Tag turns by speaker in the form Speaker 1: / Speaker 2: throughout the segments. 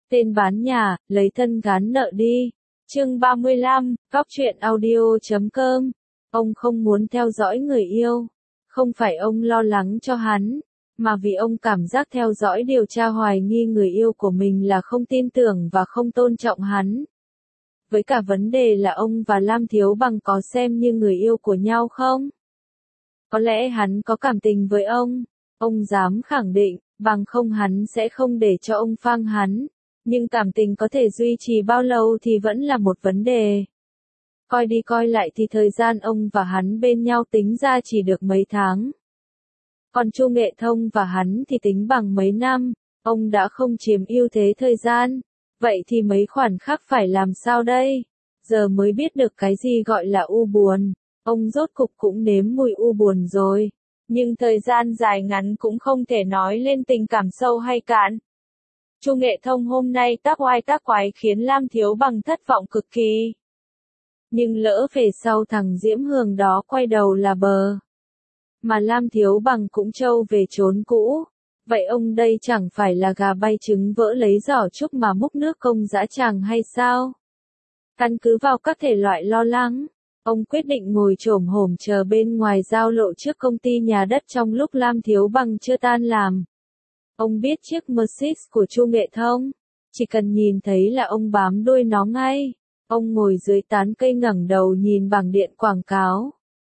Speaker 1: Tên bán nhà, lấy thân gán nợ đi. Chương 35, Góc truyện audio.com. Ông không muốn theo dõi người yêu. Không phải ông lo lắng cho hắn, mà vì ông cảm giác theo dõi điều tra hoài nghi người yêu của mình là không tin tưởng và không tôn trọng hắn. Với cả vấn đề là ông và Lam Thiếu Bằng có xem như người yêu của nhau không? Có lẽ hắn có cảm tình với ông dám khẳng định, bằng không hắn sẽ không để cho ông phang hắn. Nhưng cảm tình có thể duy trì bao lâu thì vẫn là một vấn đề. Coi đi coi lại thì thời gian ông và hắn bên nhau tính ra chỉ được mấy tháng. Còn Chu Nghệ Thông và hắn thì tính bằng mấy năm, ông đã không chiếm ưu thế thời gian. Vậy thì mấy khoản khác phải làm sao đây? Giờ mới biết được cái gì gọi là u buồn. Ông rốt cục cũng nếm mùi u buồn rồi. Nhưng thời gian dài ngắn cũng không thể nói lên tình cảm sâu hay cạn. Chu Nghệ Thông hôm nay tác oai tác quái khiến Lam Thiếu Bằng thất vọng cực kỳ. Nhưng lỡ về sau thằng Diễm Hường đó quay đầu là bờ. Mà Lam Thiếu Bằng cũng trâu về chốn cũ. Vậy ông đây chẳng phải là gà bay trứng vỡ lấy giỏ trúc mà múc nước công dã tràng hay sao? Căn cứ vào các thể loại lo lắng, ông quyết định ngồi chồm hổm chờ bên ngoài giao lộ trước công ty nhà đất trong lúc Lam Thiếu Bằng chưa tan làm. Ông biết chiếc Mercedes của Chu Nghệ Thông, chỉ cần nhìn thấy là ông bám đuôi nó ngay. Ông ngồi dưới tán cây ngẩng đầu nhìn bảng điện quảng cáo.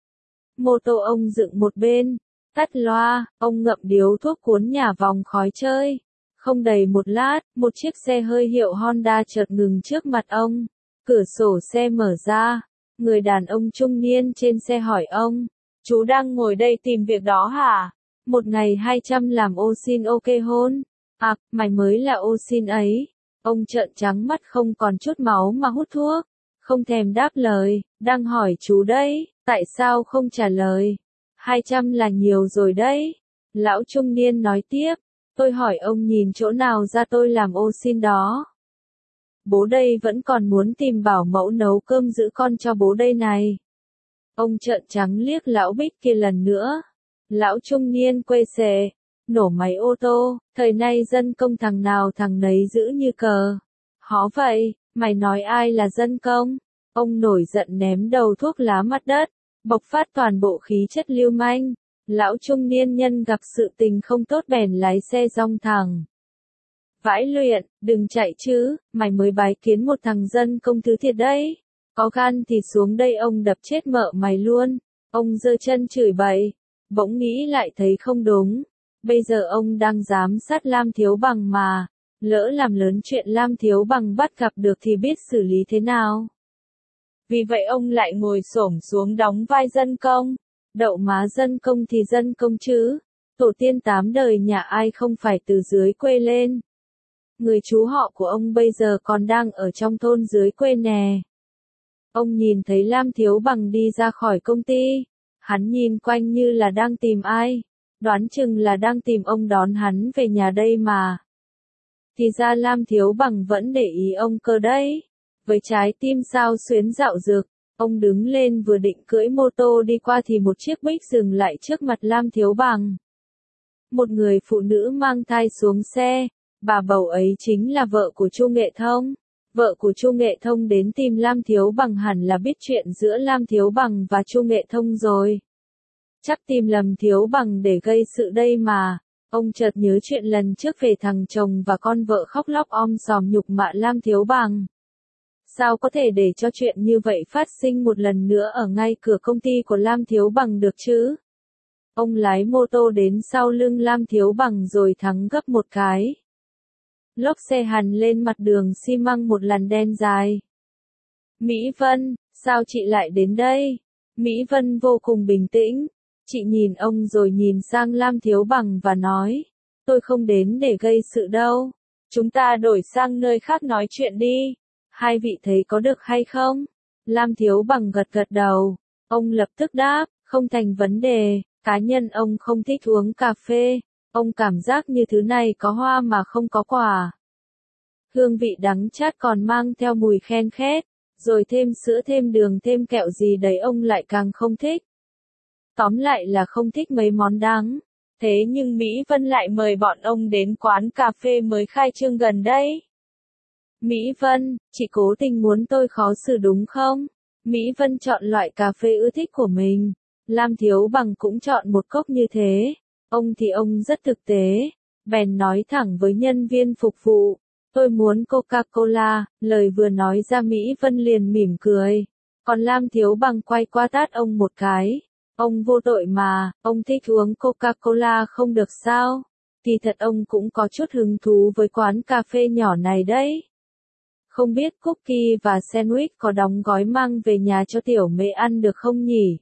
Speaker 1: Mô tô ông dựng một bên, tắt loa, ông ngậm điếu thuốc cuốn nhả vòng khói chơi. Không đầy một lát, một chiếc xe hơi hiệu Honda chợt ngừng trước mặt ông. Cửa sổ xe mở ra, người đàn ông trung niên trên xe hỏi ông, chú đang ngồi đây tìm việc đó hả? Một ngày 200 làm ô xin ok hôn. À, mày mới là ô xin ấy. Ông trợn trắng mắt không còn chút máu mà hút thuốc. Không thèm đáp lời, đang hỏi chú đấy, tại sao không trả lời? 200 là nhiều rồi đấy. Lão trung niên nói tiếp, tôi hỏi ông nhìn chỗ nào ra tôi làm ô xin đó. Bố đây vẫn còn muốn tìm bảo mẫu nấu cơm giữ con cho bố đây này. Ông trợn trắng liếc lão Bích kia lần nữa. Lão trung niên quê xề, nổ máy ô tô, thời nay dân công thằng nào thằng nấy giữ như cờ. Hó vậy, mày nói ai là dân công? Ông nổi giận ném đầu thuốc lá mặt đất, bộc phát toàn bộ khí chất lưu manh. Lão trung niên nhân gặp sự tình không tốt bèn lái xe dong thẳng. Vãi luyện, đừng chạy chứ, mày mới bái kiến một thằng dân công thứ thiệt đấy. Có gan thì xuống đây ông đập chết mợ mày luôn. Ông giơ chân chửi bậy. Bỗng nghĩ lại thấy không đúng. Bây giờ ông đang giám sát Lam Thiếu Bằng mà. Lỡ làm lớn chuyện Lam Thiếu Bằng bắt gặp được thì biết xử lý thế nào. Vì vậy ông lại ngồi xổm xuống đóng vai dân công. Đậu má dân công thì dân công chứ. Tổ tiên 8 đời nhà ai không phải từ dưới quê lên. Người chú họ của ông bây giờ còn đang ở trong thôn dưới quê nè. Ông nhìn thấy Lam Thiếu Bằng đi ra khỏi công ty. Hắn nhìn quanh như là đang tìm ai. Đoán chừng là đang tìm ông đón hắn về nhà đây mà. Thì ra Lam Thiếu Bằng vẫn để ý ông cơ đấy. Với trái tim sao xuyến dạo dực, ông đứng lên vừa định cưỡi mô tô đi qua thì một chiếc Bích dừng lại trước mặt Lam Thiếu Bằng. Một người phụ nữ mang thai xuống xe, bà bầu ấy chính là vợ của Chu Nghệ Thông. Vợ của Chu Nghệ Thông đến tìm Lam Thiếu Bằng hẳn là biết chuyện giữa Lam Thiếu Bằng và Chu Nghệ Thông rồi. Chắc tìm lầm Thiếu Bằng để gây sự đây mà. Ông chợt nhớ chuyện lần trước về thằng chồng và con vợ khóc lóc om sòm nhục mạ Lam Thiếu Bằng. Sao có thể để cho chuyện như vậy phát sinh một lần nữa ở ngay cửa công ty của Lam Thiếu Bằng được chứ? Ông lái mô tô đến sau lưng Lam Thiếu Bằng rồi thắng gấp một cái. Lốp xe hằn lên mặt đường xi măng một làn đen dài. Mỹ Vân, sao chị lại đến đây? Mỹ Vân vô cùng bình tĩnh. Chị nhìn ông rồi nhìn sang Lam Thiếu Bằng và nói, tôi không đến để gây sự đâu. Chúng ta đổi sang nơi khác nói chuyện đi. Hai vị thấy có được hay không? Lam Thiếu Bằng gật gật đầu. Ông lập tức đáp, không thành vấn đề. Cá nhân ông không thích uống cà phê. Ông cảm giác như thứ này có hoa mà không có quả. Hương vị đắng chát còn mang theo mùi khen khét. Rồi thêm sữa thêm đường thêm kẹo gì đấy ông lại càng không thích. Tóm lại là không thích mấy món đắng. Thế nhưng Mỹ Vân lại mời bọn ông đến quán cà phê mới khai trương gần đây. Mỹ Vân, chị cố tình muốn tôi khó xử đúng không? Mỹ Vân chọn loại cà phê ưa thích của mình. Lam Thiếu Bằng cũng chọn một cốc như thế. Ông thì ông rất thực tế. Bèn nói thẳng với nhân viên phục vụ. Tôi muốn Coca-Cola. Lời vừa nói ra Mỹ Vân liền mỉm cười. Còn Lam Thiếu Bằng quay qua tát ông một cái. Ông vô tội mà, ông thích uống Coca-Cola không được sao? Thì thật ông cũng có chút hứng thú với quán cà phê nhỏ này đấy. Không biết cookie và sandwich có đóng gói mang về nhà cho tiểu mẹ ăn được không nhỉ?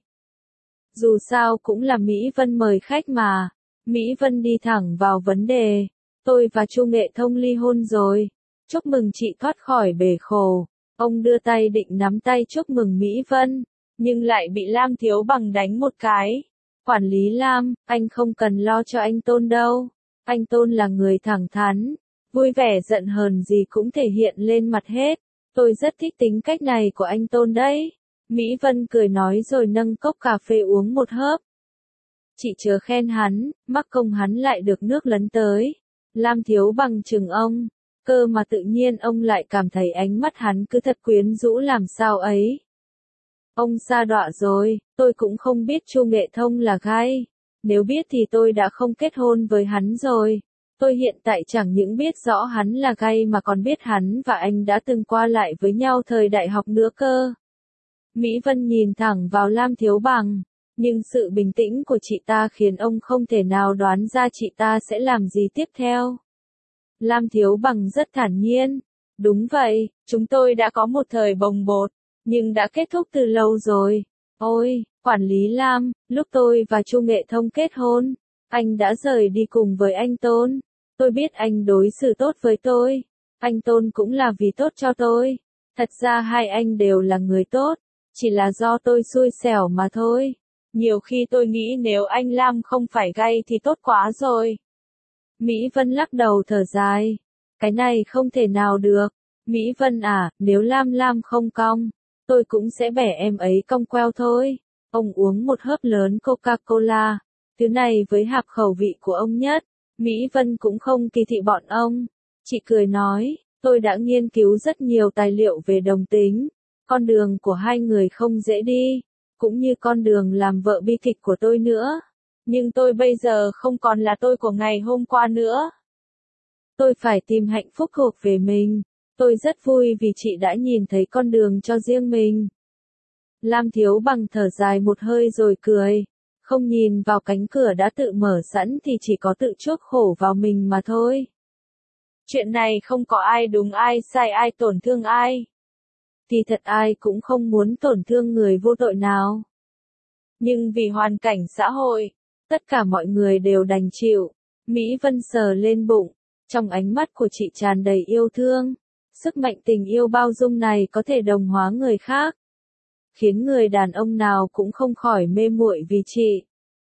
Speaker 1: Dù sao cũng là Mỹ Vân mời khách mà. Mỹ Vân đi thẳng vào vấn đề. Tôi và Chu Nghệ Thông ly hôn rồi. Chúc mừng chị thoát khỏi bể khổ. Ông đưa tay định nắm tay chúc mừng Mỹ Vân, nhưng lại bị Lam Thiếu Bằng đánh một cái. Quản lý Lam, anh không cần lo cho anh Tôn đâu. Anh Tôn là người thẳng thắn, vui vẻ giận hờn gì cũng thể hiện lên mặt hết. Tôi rất thích tính cách này của anh Tôn đấy. Mỹ Vân cười nói rồi nâng cốc cà phê uống một hớp. Chị chớ khen hắn, mắc công hắn lại được nước lấn tới. Lam Thiếu Bằng chừng ông, cơ mà tự nhiên ông lại cảm thấy ánh mắt hắn cứ thật quyến rũ làm sao ấy. Ông sa đọa rồi, tôi cũng không biết Chu Nghệ Thông là gay. Nếu biết thì tôi đã không kết hôn với hắn rồi. Tôi hiện tại chẳng những biết rõ hắn là gay mà còn biết hắn và anh đã từng qua lại với nhau thời đại học nữa cơ. Mỹ Vân nhìn thẳng vào Lam Thiếu Bằng, nhưng sự bình tĩnh của chị ta khiến ông không thể nào đoán ra chị ta sẽ làm gì tiếp theo. Lam Thiếu Bằng rất thản nhiên. Đúng vậy, chúng tôi đã có một thời bồng bột, nhưng đã kết thúc từ lâu rồi. Ôi, quản lý Lam, lúc tôi và Chu Nghệ Thông kết hôn, anh đã rời đi cùng với anh Tôn. Tôi biết anh đối xử tốt với tôi. Anh Tôn cũng là vì tốt cho tôi. Thật ra hai anh đều là người tốt, chỉ là do tôi xui xẻo mà thôi. Nhiều khi tôi nghĩ nếu anh Lam không phải gay thì tốt quá rồi. Mỹ Vân lắc đầu thở dài. Cái này không thể nào được. Mỹ Vân à, nếu Lam không cong, tôi cũng sẽ bẻ em ấy cong queo thôi. Ông uống một hớp lớn Coca-Cola. Thứ này với hợp khẩu vị của ông nhất. Mỹ Vân cũng không kỳ thị bọn ông. Chị cười nói, tôi đã nghiên cứu rất nhiều tài liệu về đồng tính. Con đường của hai người không dễ đi, cũng như con đường làm vợ bi kịch của tôi nữa. Nhưng tôi bây giờ không còn là tôi của ngày hôm qua nữa. Tôi phải tìm hạnh phúc thuộc về mình. Tôi rất vui vì chị đã nhìn thấy con đường cho riêng mình. Lam Thiếu Bằng thở dài một hơi rồi cười. Không nhìn vào cánh cửa đã tự mở sẵn thì chỉ có tự chuốc khổ vào mình mà thôi. Chuyện này không có ai đúng ai sai ai tổn thương ai. Thì thật ai cũng không muốn tổn thương người vô tội nào. Nhưng vì hoàn cảnh xã hội, tất cả mọi người đều đành chịu. Mỹ Vân sờ lên bụng, trong ánh mắt của chị tràn đầy yêu thương. Sức mạnh tình yêu bao dung này có thể đồng hóa người khác, khiến người đàn ông nào cũng không khỏi mê muội vì chị.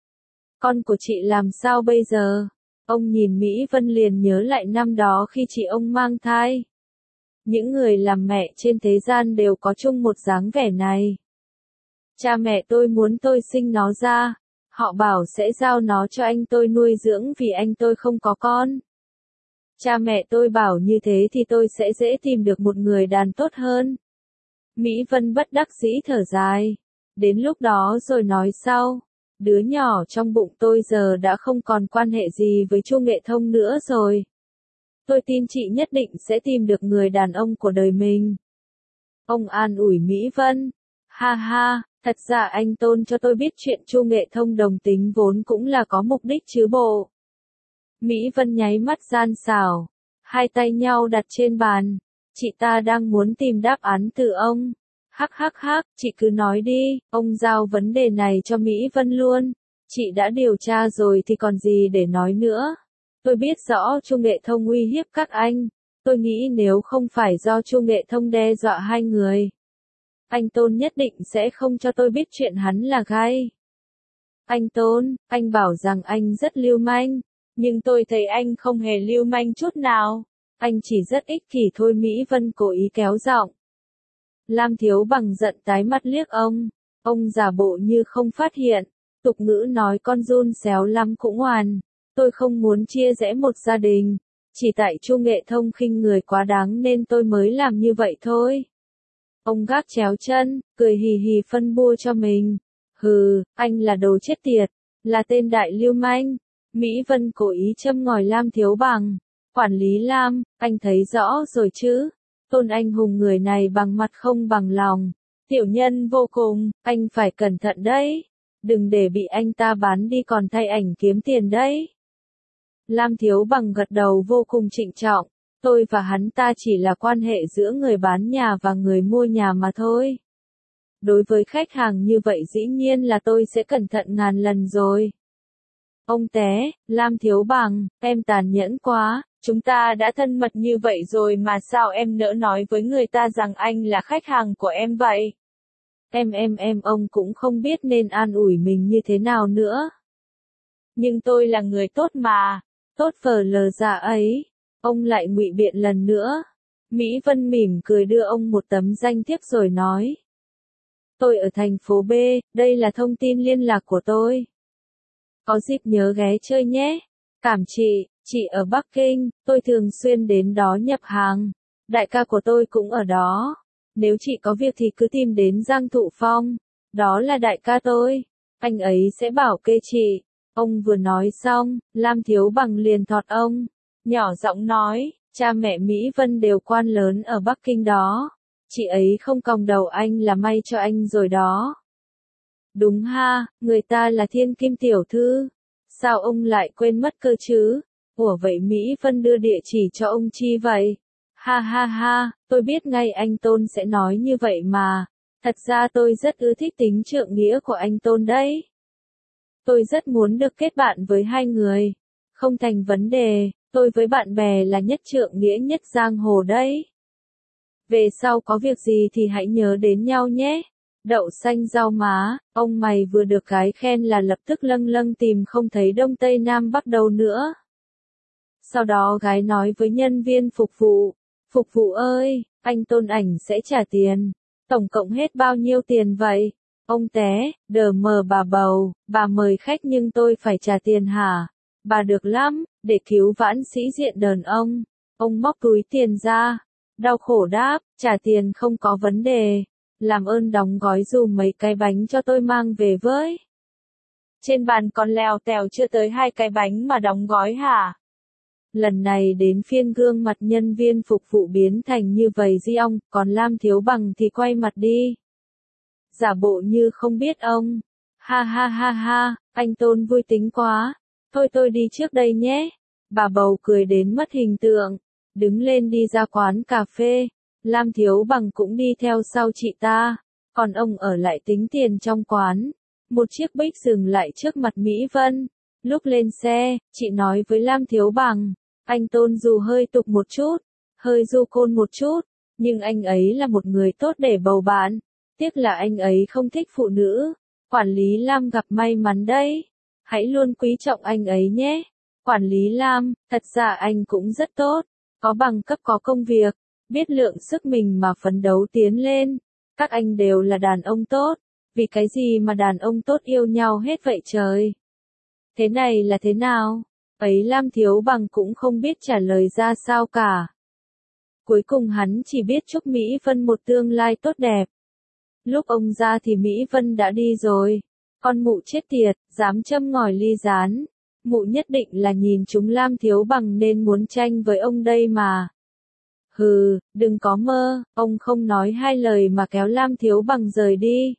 Speaker 1: Con của chị làm sao bây giờ? Ông nhìn Mỹ Vân liền nhớ lại năm đó khi chị ông mang thai. Những người làm mẹ trên thế gian đều có chung một dáng vẻ này. Cha mẹ tôi muốn tôi sinh nó ra. Họ bảo sẽ giao nó cho anh tôi nuôi dưỡng vì anh tôi không có con. Cha mẹ tôi bảo như thế thì tôi sẽ dễ tìm được một người đàn tốt hơn. Mỹ Vân bất đắc dĩ thở dài. Đến lúc đó rồi nói sau. Đứa nhỏ trong bụng tôi giờ đã không còn quan hệ gì với Chu Nghệ Thông nữa rồi. Tôi tin chị nhất định sẽ tìm được người đàn ông của đời mình. Ông an ủi Mỹ Vân. Ha ha, thật ra anh Tôn cho tôi biết chuyện Chu Nghệ Thông đồng tính vốn cũng là có mục đích chứ bộ. Mỹ Vân nháy mắt gian xảo. Hai tay nhau đặt trên bàn. Chị ta đang muốn tìm đáp án từ ông. Hắc hắc hắc, chị cứ nói đi, ông giao vấn đề này cho Mỹ Vân luôn. Chị đã điều tra rồi thì còn gì để nói nữa. Tôi biết rõ Chu Nghệ Thông uy hiếp các anh. Tôi nghĩ nếu không phải do Chu Nghệ Thông đe dọa hai người, anh Tôn nhất định sẽ không cho tôi biết chuyện hắn là gay. Anh Tôn, anh bảo rằng anh rất lưu manh, nhưng tôi thấy anh không hề lưu manh chút nào. Anh chỉ rất ích kỷ thôi. Mỹ Vân cố ý kéo giọng. Lam Thiếu Bằng giận tái mắt liếc ông. Ông giả bộ như không phát hiện. Tục ngữ nói con giun xéo lắm cũng oàn. Tôi không muốn chia rẽ một gia đình. Chỉ tại Chu Nghệ Thông khinh người quá đáng nên tôi mới làm như vậy thôi. Ông gác chéo chân, cười hì hì phân bua cho mình. Hừ, anh là đồ chết tiệt, là tên đại lưu manh. Mỹ Vân cố ý châm ngòi Lam Thiếu Bằng. Quản lý Lam, anh thấy rõ rồi chứ. Tôn anh hùng người này bằng mặt không bằng lòng. Tiểu nhân vô cùng, anh phải cẩn thận đấy. Đừng để bị anh ta bán đi còn thay ảnh kiếm tiền đấy. Lam Thiếu Bằng gật đầu vô cùng trịnh trọng. Tôi và hắn ta chỉ là quan hệ giữa người bán nhà và người mua nhà mà thôi. Đối với khách hàng như vậy dĩ nhiên là tôi sẽ cẩn thận ngàn lần rồi. Ông té, Lam Thiếu Bằng, em tàn nhẫn quá, chúng ta đã thân mật như vậy rồi mà sao em nỡ nói với người ta rằng anh là khách hàng của em vậy? Ông cũng không biết nên an ủi mình như thế nào nữa. Nhưng tôi là người tốt mà, tốt phờ lờ dạ ấy. Ông lại ngụy biện lần nữa. Mỹ Vân mỉm cười đưa ông một tấm danh thiếp rồi nói. Tôi ở thành phố B, đây là thông tin liên lạc của tôi. Có dịp nhớ ghé chơi nhé. Cảm chị ở Bắc Kinh, tôi thường xuyên đến đó nhập hàng. Đại ca của tôi cũng ở đó. Nếu chị có việc thì cứ tìm đến Giang Thụ Phong. Đó là đại ca tôi. Anh ấy sẽ bảo kê chị. Ông vừa nói xong, Lam Thiếu Bằng liền thọt ông. Nhỏ giọng nói, cha mẹ Mỹ Vân đều quan lớn ở Bắc Kinh đó. Chị ấy không còng đầu anh là may cho anh rồi đó. Đúng ha, người ta là thiên kim tiểu thư. Sao ông lại quên mất cơ chứ? Ủa vậy Mỹ Vân đưa địa chỉ cho ông chi vậy? Ha ha ha, tôi biết ngay anh Tôn sẽ nói như vậy mà. Thật ra tôi rất ưa thích tính trượng nghĩa của anh Tôn đấy. Tôi rất muốn được kết bạn với hai người. Không thành vấn đề, tôi với bạn bè là nhất trượng nghĩa nhất giang hồ đấy. Về sau có việc gì thì hãy nhớ đến nhau nhé. Đậu xanh rau má, ông mày vừa được cái khen là lập tức lâng lâng tìm không thấy đông tây nam bắc đâu nữa. Sau đó gái nói với nhân viên phục vụ ơi, anh Tôn ảnh sẽ trả tiền. Tổng cộng hết bao nhiêu tiền vậy? Ông té, đờ mờ bà bầu, bà mời khách nhưng tôi phải trả tiền hả? Bà được lắm, để cứu vãn sĩ diện đàn ông. Ông móc túi tiền ra. Đau khổ đáp, trả tiền không có vấn đề. Làm ơn đóng gói dùm mấy cái bánh cho tôi mang về với. Trên bàn còn lèo tèo chưa tới 2 cái bánh mà đóng gói hả? Lần này đến phiên gương mặt nhân viên phục vụ biến thành như vầy di ong, còn Lam Thiếu Bằng thì quay mặt đi. Giả bộ như không biết ông. Ha ha ha ha, anh Tôn vui tính quá. Thôi tôi đi trước đây nhé. Bà bầu cười đến mất hình tượng. Đứng lên đi ra quán cà phê. Lam Thiếu Bằng cũng đi theo sau chị ta. Còn ông ở lại tính tiền trong quán. Một chiếc Bích dừng lại trước mặt Mỹ Vân. Lúc lên xe, chị nói với Lam Thiếu Bằng. Anh Tôn dù hơi tục một chút, hơi du côn một chút, nhưng anh ấy là một người tốt để bầu bạn. Tiếc là anh ấy không thích phụ nữ. Quản lý Lam gặp may mắn đấy. Hãy luôn quý trọng anh ấy nhé. Quản lý Lam, thật ra anh cũng rất tốt. Có bằng cấp có công việc. Biết lượng sức mình mà phấn đấu tiến lên. Các anh đều là đàn ông tốt. Vì cái gì mà đàn ông tốt yêu nhau hết vậy trời? Thế này là thế nào? Ấy Lam Thiếu Bằng cũng không biết trả lời ra sao cả. Cuối cùng hắn chỉ biết chúc Mỹ Vân một tương lai tốt đẹp. Lúc ông ra thì Mỹ Vân đã đi rồi. Con mụ chết tiệt, dám châm ngòi ly gián. Mụ nhất định là nhìn chúng Lam Thiếu Bằng nên muốn tranh với ông đây mà. Hừ, đừng có mơ, ông không nói hai lời mà kéo Lam Thiếu Bằng rời đi.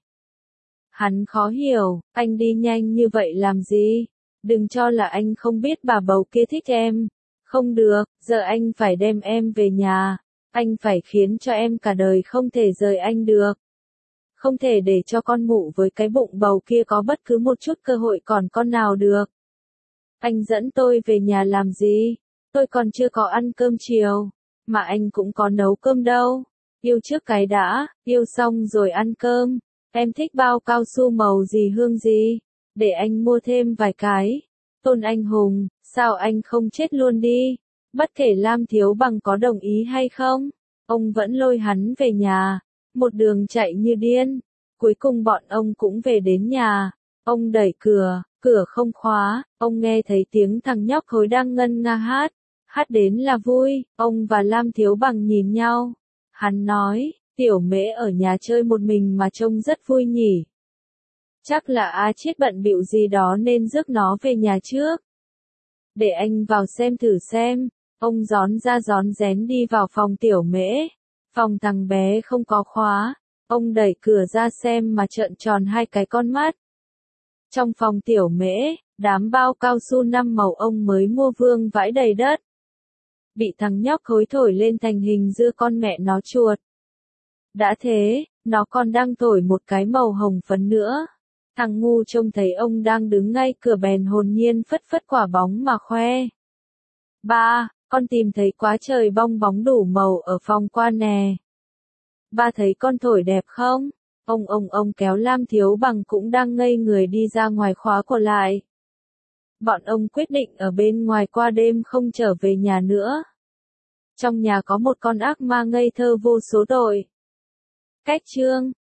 Speaker 1: Hắn khó hiểu, anh đi nhanh như vậy làm gì? Đừng cho là anh không biết bà bầu kia thích em. Không được, giờ anh phải đem em về nhà. Anh phải khiến cho em cả đời không thể rời anh được. Không thể để cho con mụ với cái bụng bầu kia có bất cứ một chút cơ hội còn con nào được. Anh dẫn tôi về nhà làm gì? Tôi còn chưa có ăn cơm chiều. Mà anh cũng có nấu cơm đâu. Yêu trước cái đã, yêu xong rồi ăn cơm. Em thích bao cao su màu gì hương gì? Để anh mua thêm vài cái. Tôn anh hùng, sao anh không chết luôn đi? Bất kể Lam Thiếu Bằng có đồng ý hay không, ông vẫn lôi hắn về nhà. Một đường chạy như điên. Cuối cùng bọn ông cũng về đến nhà. Ông đẩy cửa, cửa không khóa. Ông nghe thấy tiếng thằng nhóc khối đang ngân nga hát. Hát đến là vui, ông và Lam Thiếu Bằng nhìn nhau. Hắn nói, Tiểu Mễ ở nhà chơi một mình mà trông rất vui nhỉ. Chắc là A Chiết bận bịu gì đó nên rước nó về nhà trước. Để anh vào xem thử xem. Ông rón ra rón rén đi vào phòng Tiểu Mễ. Phòng thằng bé không có khóa. Ông đẩy cửa ra xem mà trợn tròn hai cái con mắt. Trong phòng Tiểu Mễ, đám bao cao su 5 màu ông mới mua vương vãi đầy đất. Bị thằng nhóc khối thổi lên thành hình dưa con mẹ nó chuột. Đã thế, nó còn đang thổi một cái màu hồng phấn nữa. Thằng ngu trông thấy ông đang đứng ngay cửa bèn hồn nhiên phất phất quả bóng mà khoe. Ba, con tìm thấy quá trời bong bóng đủ màu ở phòng qua nè. Ba thấy con thổi đẹp không? Ông kéo Lam Thiếu Bằng cũng đang ngây người đi ra ngoài khóa cửa lại. Bọn ông quyết định ở bên ngoài qua đêm không trở về nhà nữa. Trong nhà có một con ác ma ngây thơ vô số tội. Cách chương